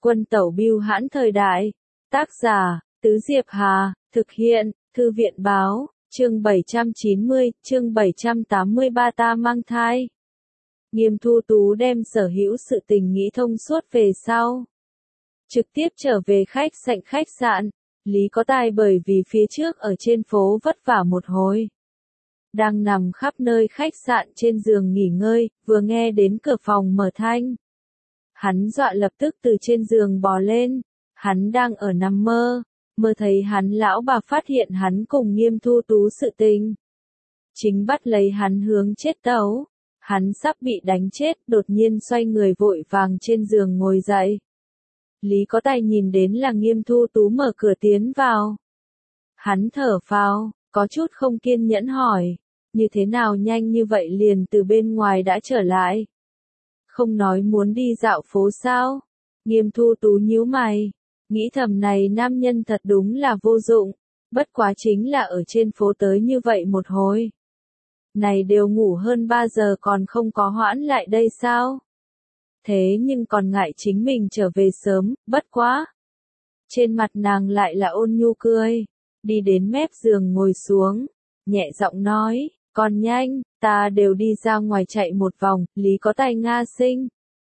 Quân tẩu bưu hãn thời đại. Tác giả, Tứ Diệp Hà, thực hiện, Thư viện báo, chương 790, chương 783 ta mang thai. Nghiêm Thu Tú đem sở hữu sự tình nghĩ thông suốt về sau. Trực tiếp trở về khách sạn, Lý Có Tài bởi vì phía trước ở trên phố vất vả một hồi. Đang nằm khắp nơi khách sạn trên giường nghỉ ngơi, vừa nghe đến cửa phòng mở thanh. Hắn dọa lập tức từ trên giường bò lên, hắn đang ở nằm mơ, mơ thấy hắn lão bà phát hiện hắn cùng Nghiêm Thu Tú sự tình. Chính bắt lấy hắn hướng chết tấu, hắn sắp bị đánh chết, đột nhiên xoay người vội vàng trên giường ngồi dậy. Lý Có Tài nhìn đến là Nghiêm Thu Tú mở cửa tiến vào. Hắn thở phào, có chút không kiên nhẫn hỏi, như thế nào nhanh như vậy liền từ bên ngoài đã trở lại? Không nói muốn đi dạo phố sao? Nghiêm Thu Tú nhíu mày, nghĩ thầm này nam nhân thật đúng là vô dụng, bất quá chính là ở trên phố tới như vậy một hồi. Này đều ngủ hơn 3 giờ còn không có hoãn lại đây sao? Thế nhưng còn ngại chính mình trở về sớm, bất quá. Trên mặt nàng lại là ôn nhu cười, đi đến mép giường ngồi xuống, nhẹ giọng nói, còn nhanh, ta đều đi ra ngoài chạy một vòng, Lý Có Tài Nga sinh.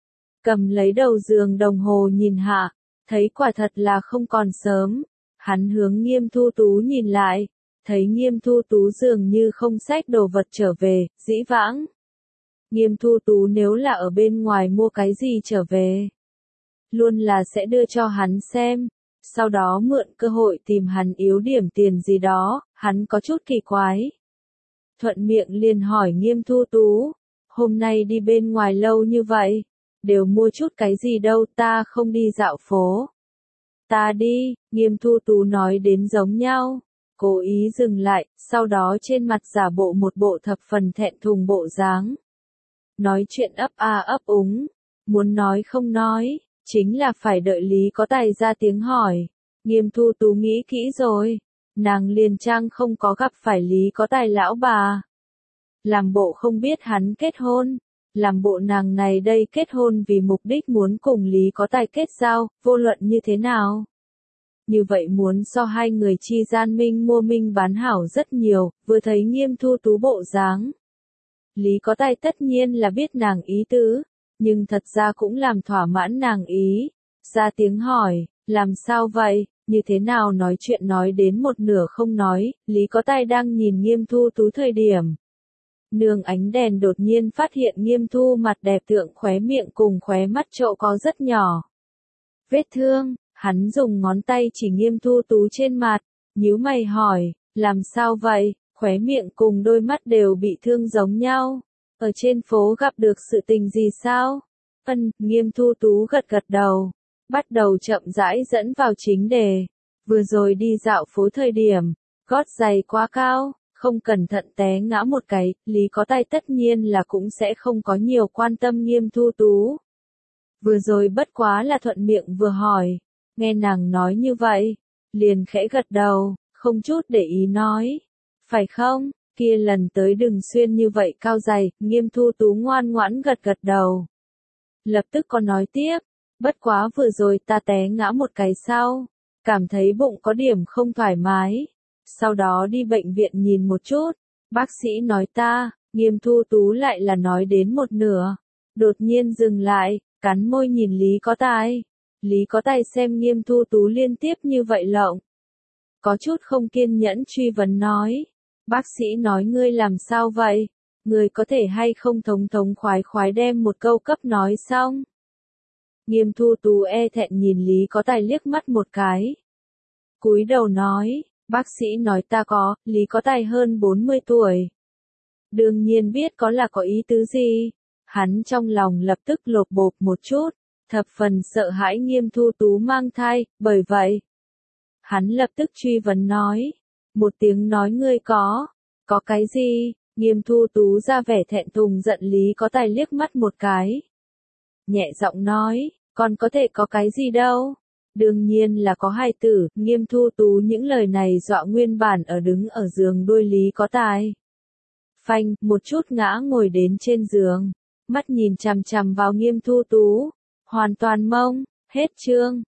Cầm lấy đầu giường đồng hồ nhìn hạ, thấy quả thật là không còn sớm, hắn hướng Nghiêm Thu Tú nhìn lại, thấy Nghiêm Thu Tú dường như không xách đồ vật trở về, dĩ vãng. Nghiêm Thu Tú nếu là ở bên ngoài mua cái gì trở về, luôn là sẽ đưa cho hắn xem, sau đó mượn cơ hội tìm hắn yếu điểm tiền gì đó, hắn có chút kỳ quái. Thuận miệng liền hỏi Nghiêm Thu Tú, hôm nay đi bên ngoài lâu như vậy, đều mua chút cái gì đâu, ta không đi dạo phố. Ta đi, Nghiêm Thu Tú nói đến giống nhau, cố ý dừng lại, sau đó trên mặt giả bộ một bộ thập phần thẹn thùng bộ dáng. Nói chuyện ấp a ấp úng, muốn nói không nói, chính là phải đợi Lý Có Tài ra tiếng hỏi. Nghiêm Thu Tú nghĩ kỹ rồi, nàng liền trang không có gặp phải Lý Có Tài lão bà. Làm bộ không biết hắn kết hôn, làm bộ nàng này đây kết hôn vì mục đích muốn cùng Lý Có Tài kết giao, vô luận như thế nào. Như vậy muốn so hai người chi gian minh mua minh bán hảo rất nhiều, vừa thấy Nghiêm Thu Tú bộ dáng. Lý Có Tài tất nhiên là biết nàng ý tứ, nhưng thật ra cũng làm thỏa mãn nàng ý. Ra tiếng hỏi, làm sao vậy, như thế nào nói chuyện nói đến một nửa không nói, Lý Có Tài đang nhìn Nghiêm Thu Tú thời điểm. Nương ánh đèn đột nhiên phát hiện Nghiêm Thu mặt đẹp tượng khóe miệng cùng khóe mắt trộ có rất nhỏ. Vết thương, hắn dùng ngón tay chỉ Nghiêm Thu Tú trên mặt, nhíu mày hỏi, làm sao vậy? Khóe miệng cùng đôi mắt đều bị thương giống nhau. Ở trên phố gặp được sự tình gì sao? Nghiêm Thu Tú gật gật đầu. Bắt đầu chậm rãi dẫn vào chính đề. Vừa rồi đi dạo phố thời điểm, gót giày quá cao, không cẩn thận té ngã một cái, Lý Có Tài tất nhiên là cũng sẽ không có nhiều quan tâm Nghiêm Thu Tú. Vừa rồi bất quá là thuận miệng vừa hỏi, nghe nàng nói như vậy, liền khẽ gật đầu, không chút để ý nói. Phải không, kia lần tới đừng xuyên như vậy cao giày, Nghiêm Thu Tú ngoan ngoãn gật gật đầu. Lập tức còn nói tiếp, bất quá vừa rồi ta té ngã một cái sau, cảm thấy bụng có điểm không thoải mái. Sau đó đi bệnh viện nhìn một chút, bác sĩ nói ta, Nghiêm Thu Tú lại là nói đến một nửa. Đột nhiên dừng lại, cắn môi nhìn Lý Có Tài. Lý Có Tài xem Nghiêm Thu Tú liên tiếp như vậy lộng. Có chút không kiên nhẫn truy vấn nói. Bác sĩ nói ngươi làm sao vậy? Ngươi có thể hay không thống thống khoái khoái đem một câu cấp nói xong? Nghiêm Thu Tú e thẹn nhìn Lý Có Tài liếc mắt một cái. Cúi đầu nói, bác sĩ nói ta có, Lý Có Tài hơn 40 tuổi. Đương nhiên biết có là có ý tứ gì. Hắn trong lòng lập tức lột bột một chút, thập phần sợ hãi Nghiêm Thu Tú mang thai, bởi vậy. Hắn lập tức truy vấn nói. Một tiếng nói ngươi có cái gì? Nghiêm Thu Tú ra vẻ thẹn thùng giận Lý Có Tài liếc mắt một cái. Nhẹ giọng nói, còn có thể có cái gì đâu? Đương nhiên là có hài tử, Nghiêm Thu Tú những lời này dọa nguyên bản ở đứng ở giường đuôi Lý Có Tài. Phanh, một chút ngã ngồi đến trên giường, mắt nhìn chằm chằm vào Nghiêm Thu Tú, hoàn toàn mông, Hết chương.